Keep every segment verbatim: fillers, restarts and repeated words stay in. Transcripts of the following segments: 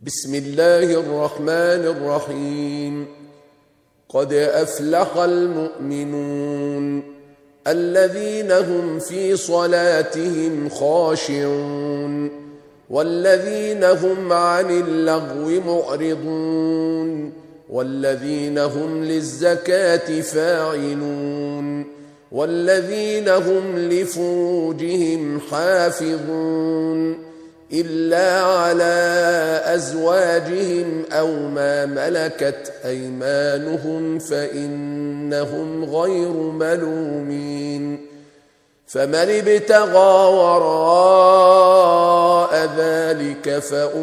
بسم الله الرحمن الرحيم. قد أفلح المؤمنون الذين هم في صلاتهم خاشعون والذين هم عن اللغو معرضون والذين هم للزكاة فاعلون والذين هم لفروجهم حافظون إلا على أزواجهم أو ما ملكت أيمانهم فإنهم غير ملومين. فمن ابتغى وراء ذلك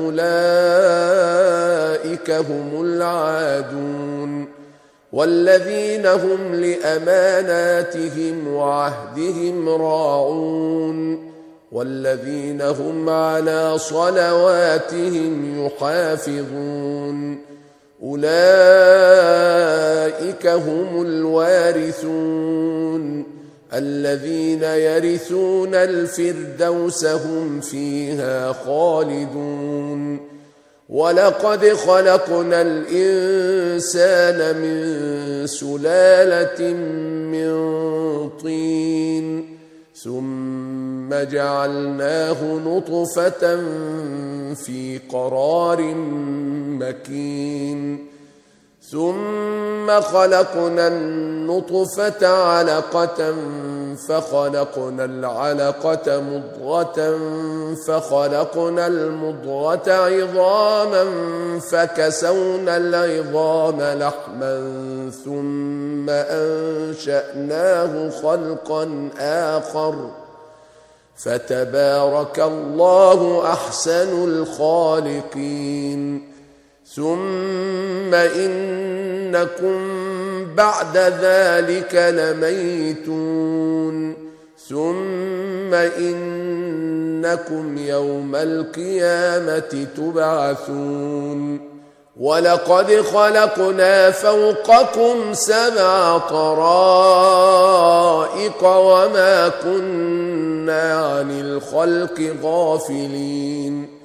فأولئك هم العادون والذين هم لأماناتهم وعهدهم راعون والذين هم على صلواتهم يحافظون أولئك هم الوارثون الذين يرثون الفردوس هم فيها خالدون. ولقد خلقنا الإنسان من سلالة من طين ثم جعلناه نطفة في قرار مكين ثم خلقنا النطفة علقة فخلقنا العلقة مضغة فخلقنا المضغة عظاما فكسونا العظام لحما ثم أنشأناه خلقا آخر فتبارك الله أحسن الخالقين. ثم إنكم بعد ذلك لميتون ثم إنكم يوم القيامة تبعثون. ولقد خلقنا فوقكم سبع طرائق وما كنا عن الخلق غافلين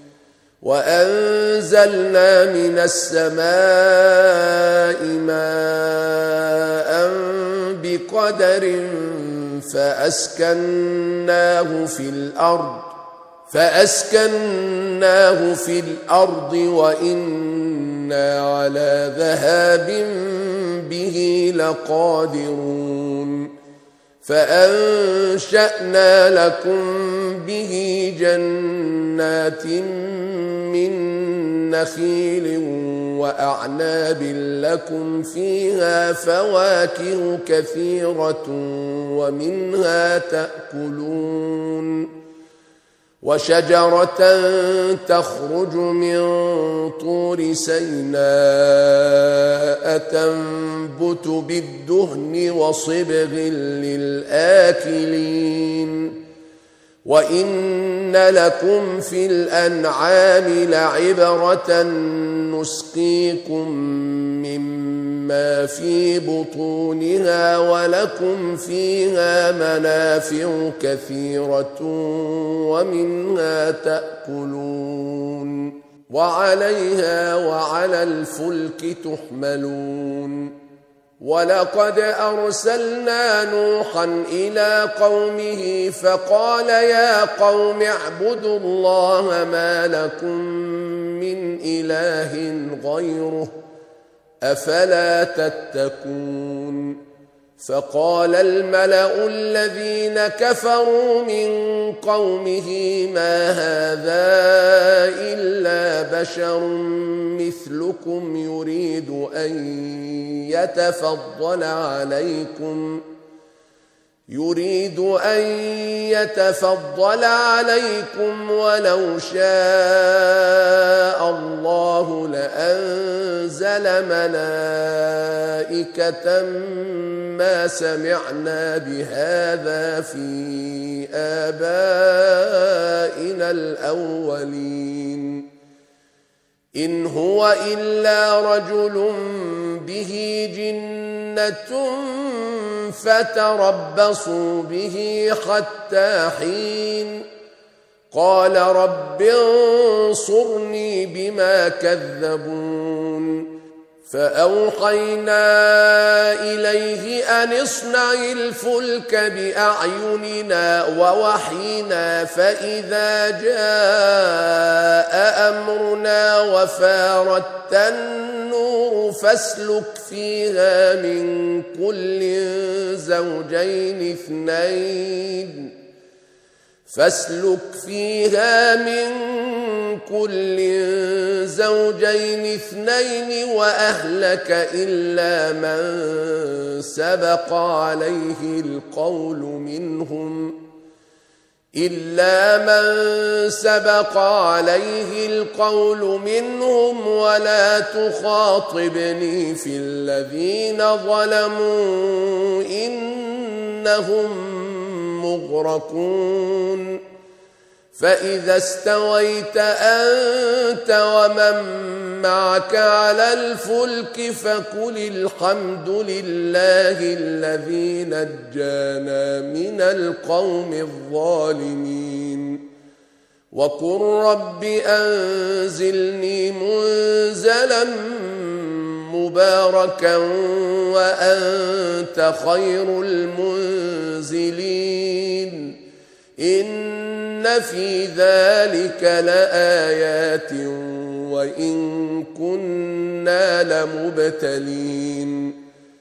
وأنزلنا من السماء ماء بقدر فأسكناه في الأرض فأسكناه في الأرض وإنا على ذهاب به لقادرون. فأنشأنا لكم به جنات من نخيل وأعناب لكم فيها فواكه كثيرة ومنها تأكلون وشجرة تخرج من طور سيناء تنبت بالدهن وصبغ للآكلين وإن لكم في الأنعام لعبرة نسقيكم مما في بطونها ولكم فيها منافع كثيرة ومنها تأكلون وعليها وعلى الفلك تحملون. ولقد أرسلنا نوحا إلى قومه فقال يا قوم اعبدوا الله ما لكم من إله غيره أفلا تتقون. فقال الملأ الذين كفروا من قومه ما هذا إلا بشر مثلكم يريد أن يتفضل عليكم يريد أن يتفضل عليكم ولو شاء الله لأنزل ملائكة ما سمعنا بهذا في آبائنا الأولين إن هو إلا رجل به جنة فتربصوا به حتى حين قال رب انصرني بما كذبون فأوحينا إليه أن اصنع الفلك بأعيننا ووحينا فإذا جاء أمرنا وفارت النور فاسلك فيها من كل زوجين اثنين فاسلك فيها من كل زوجين اثنين وأهلك إلا من سبق عليه القول منهم إلا من سبق عليه القول منهم ولا تخاطبني في الذين ظلموا إنهم مغرقون فإذا استويت أنت ومن معك على الفلك فقل الحمد لله الذي نجانا من القوم الظالمين وقل رب أنزلني منزلا مباركا وأنت خير المنزلين إن في ذلك لآيات وإن كنا لمبتلين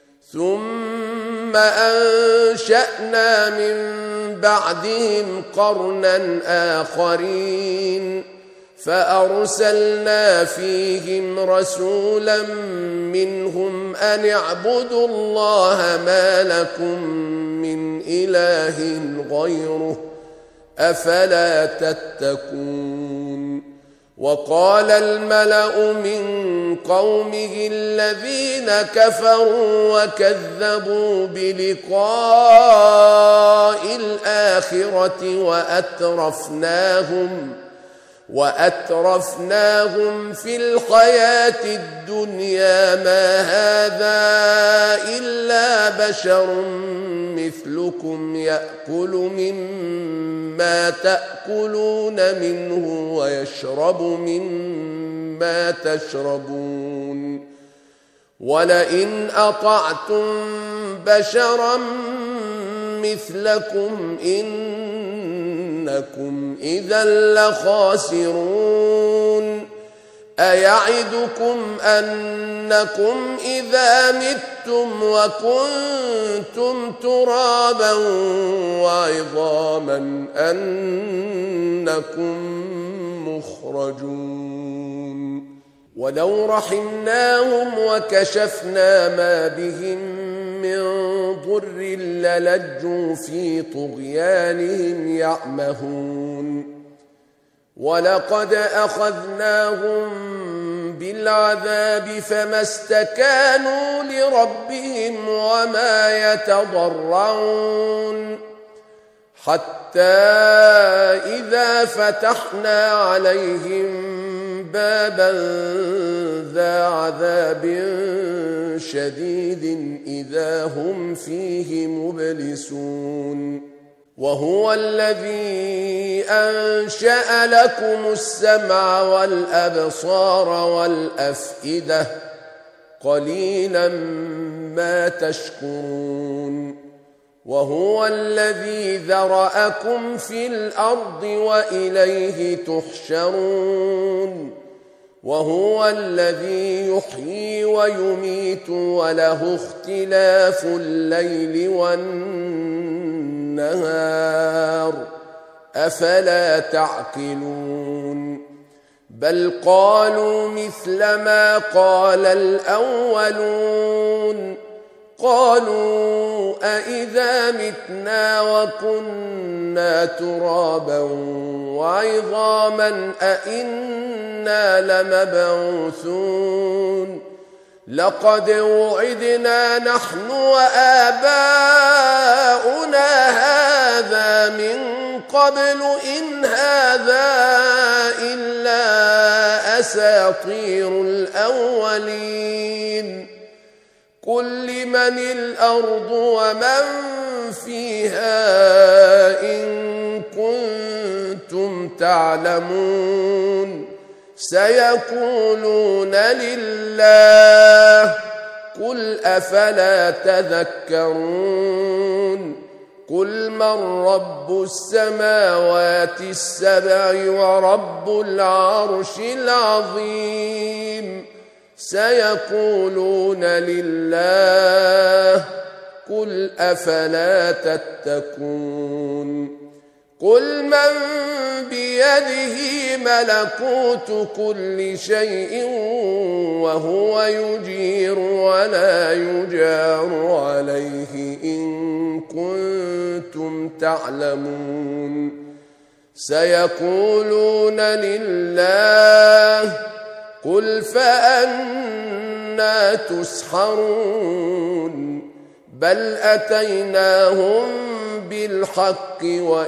ثم أنشأنا من بعدهم قرنا آخرين فأرسلنا فيهم رسولا منهم أن اعبدوا الله ما لكم من إله غيره أفلا تتقون وقال الملأ من قومه الذين كفروا وكذبوا بلقاء الآخرة وأترفناهم وأترفناهم في الحياة الدنيا ما هذا إلا بشر مثلكم يأكل مما تأكلون منه ويشرب مما تشربون ولئن أطعتم بشرا مثلكم إنكم إذا لخاسرون أيعدكم أنكم إذا متم وكنتم ترابا وعظاما أنكم مخرجون ولو رحمناهم وكشفنا ما بهم من ضر للجوا في طغيانهم يعمهون ولقد أخذناهم بالعذاب فما استكانوا لربهم وما يتضرعون حتى إذا فتحنا عليهم بابا ذا عذاب شديد إذا هم فيه مبلسون وهو الذي أنشأ لكم السمع والأبصار والأفئدة قليلا ما تشكرون وهو الذي ذرأكم في الأرض وإليه تحشرون وهو الذي يحيي ويميت وله اختلاف الليل والنهار أفلا تعقلون بل قالوا مثل ما قال الأولون قالوا أإذا متنا وكنا ترابا وعظاما أإنا لمبعوثون لقد وعدنا نحن وآباؤنا هذا من قبل إن هذا إلا أساطير الأولين قل لمن الأرض ومن فيها إن كنتم كنتم تعلمون سيقولون لله قل أفلا تذكرون قل من رب السماوات السبع ورب العرش العظيم سيقولون لله قل أفلا تتقون قل من بيده ملكوت كل شيء وهو يجير ولا يجار عليه إن كنتم تعلمون سيقولون لله قل فأنى تسحرون بل أتيناهم بالحق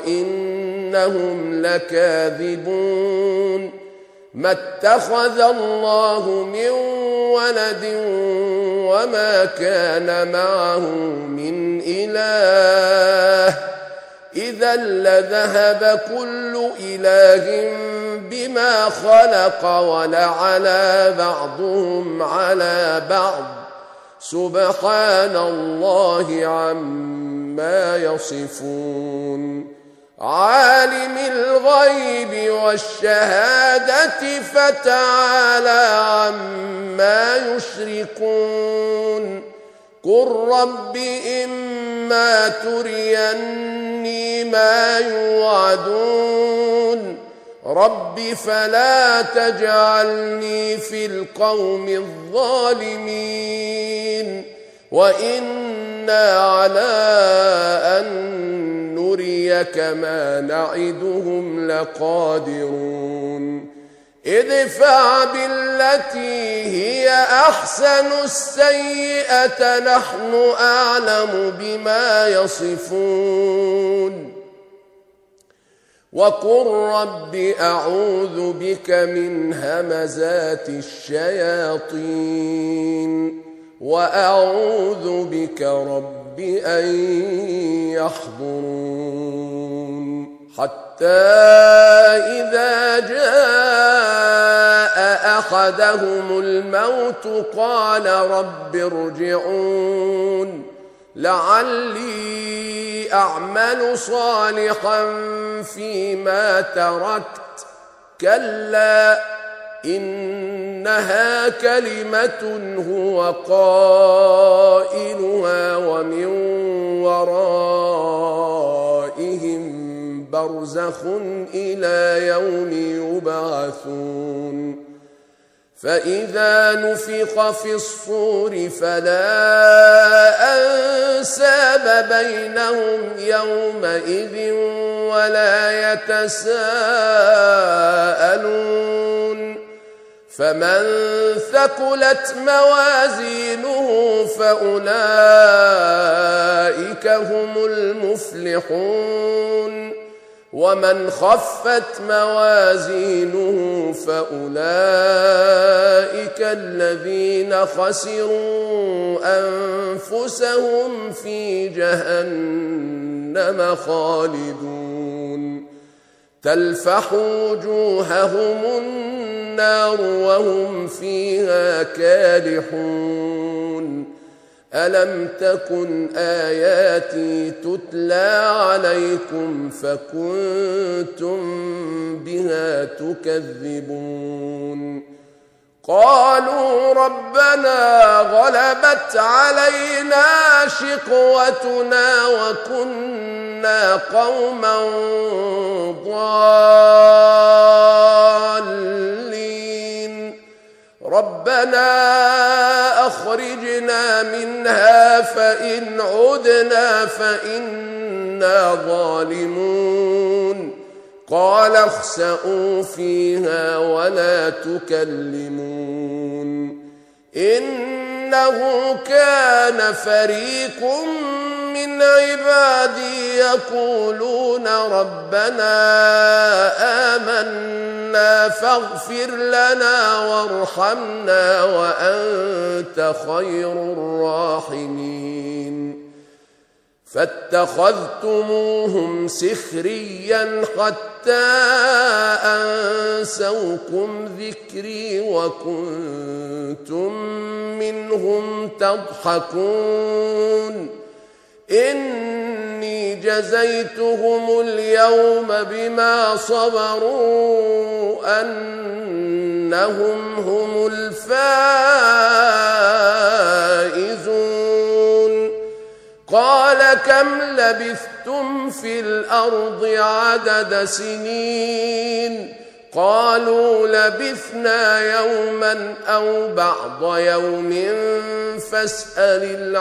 وإنهم لكاذبون ما اتخذ الله من ولد وما كان معه من إله إذا لذهب كل إله بما خلق ولعلى بعضهم على بعض سبحان الله عما يصفون عالم الغيب والشهادة فتعالى عما يشركون قل رب إما تريني ما يوعدون رب فلا تجعلني في القوم الظالمين وإنا على أن نريك ما نعدهم لقادرون ادفع بالتي هي أحسن السيئة نحن أعلم بما يصفون وقل رب أعوذ بك من همزات الشياطين وأعوذ بك رب أن يحضرون حتى إذا جاء أحدهم الموت قال رب ارجعون لعلي أعمل صالحا فيما تركت كلا إنها كلمة هو قائلها ومن ورائهم برزخ إلى يوم يبعثون فإذا نفخ في الصور فلا أنساب بينهم يومئذ ولا يتساءلون فمن ثقلت موازينه فأولئك هم المفلحون ومن خفت موازينه فأولئك الذين خسروا أنفسهم في جهنم خالدون تلفح وجوههم النار وهم فيها كالحون ألم تكن آياتي تتلى عليكم فكنتم بها تكذبون قالوا ربنا غلبت علينا شقوتنا وكنا قوما ضالين ربنا أخرجنا منها فإن عدنا فإنا ظالمون قال اخسئوا فيها ولا تكلمون إنه كان فريق من عبادي يقولون ربنا آمنا فاغفر لنا وارحمنا وأنت خير الراحمين فاتخذتموهم سخريا حتى أنسوكم ذكري وكنتم منهم تضحكون إني جزيتهم اليوم بما صبروا أنهم هم الفائزون قال كم لبثتم في الأرض عدد سنين قالوا لبثنا يوما أو بعض يوم فاسأل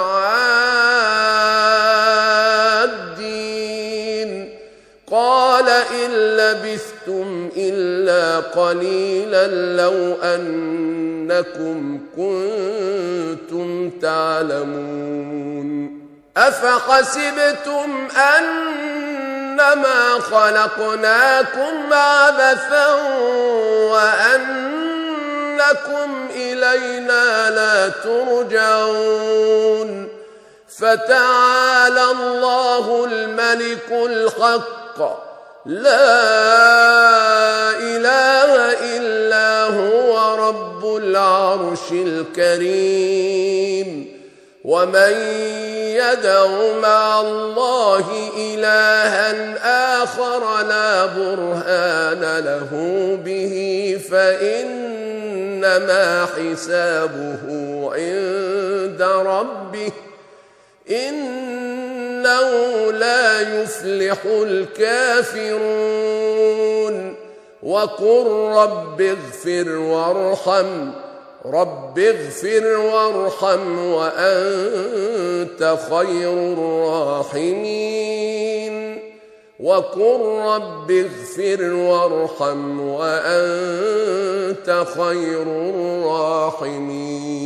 العادين قال إن لبثتم إلا قليلا لو أنكم كنتم تعلمون أفحسبتم أنما خلقناكم عبثا وأنكم إلينا لا ترجعون فتعالى الله الملك الحق لا إله إلا هو رب العرش الكريم ومن يدع مع الله إلها آخر لا برهان له به فإنما حسابه عند ربه إنه لا يفلح الكافرون وقل رب اغفر وارحم رب اغفر وارحم وأنت خير الراحمين وقل رب اغفر وارحم وأنت خير الراحمين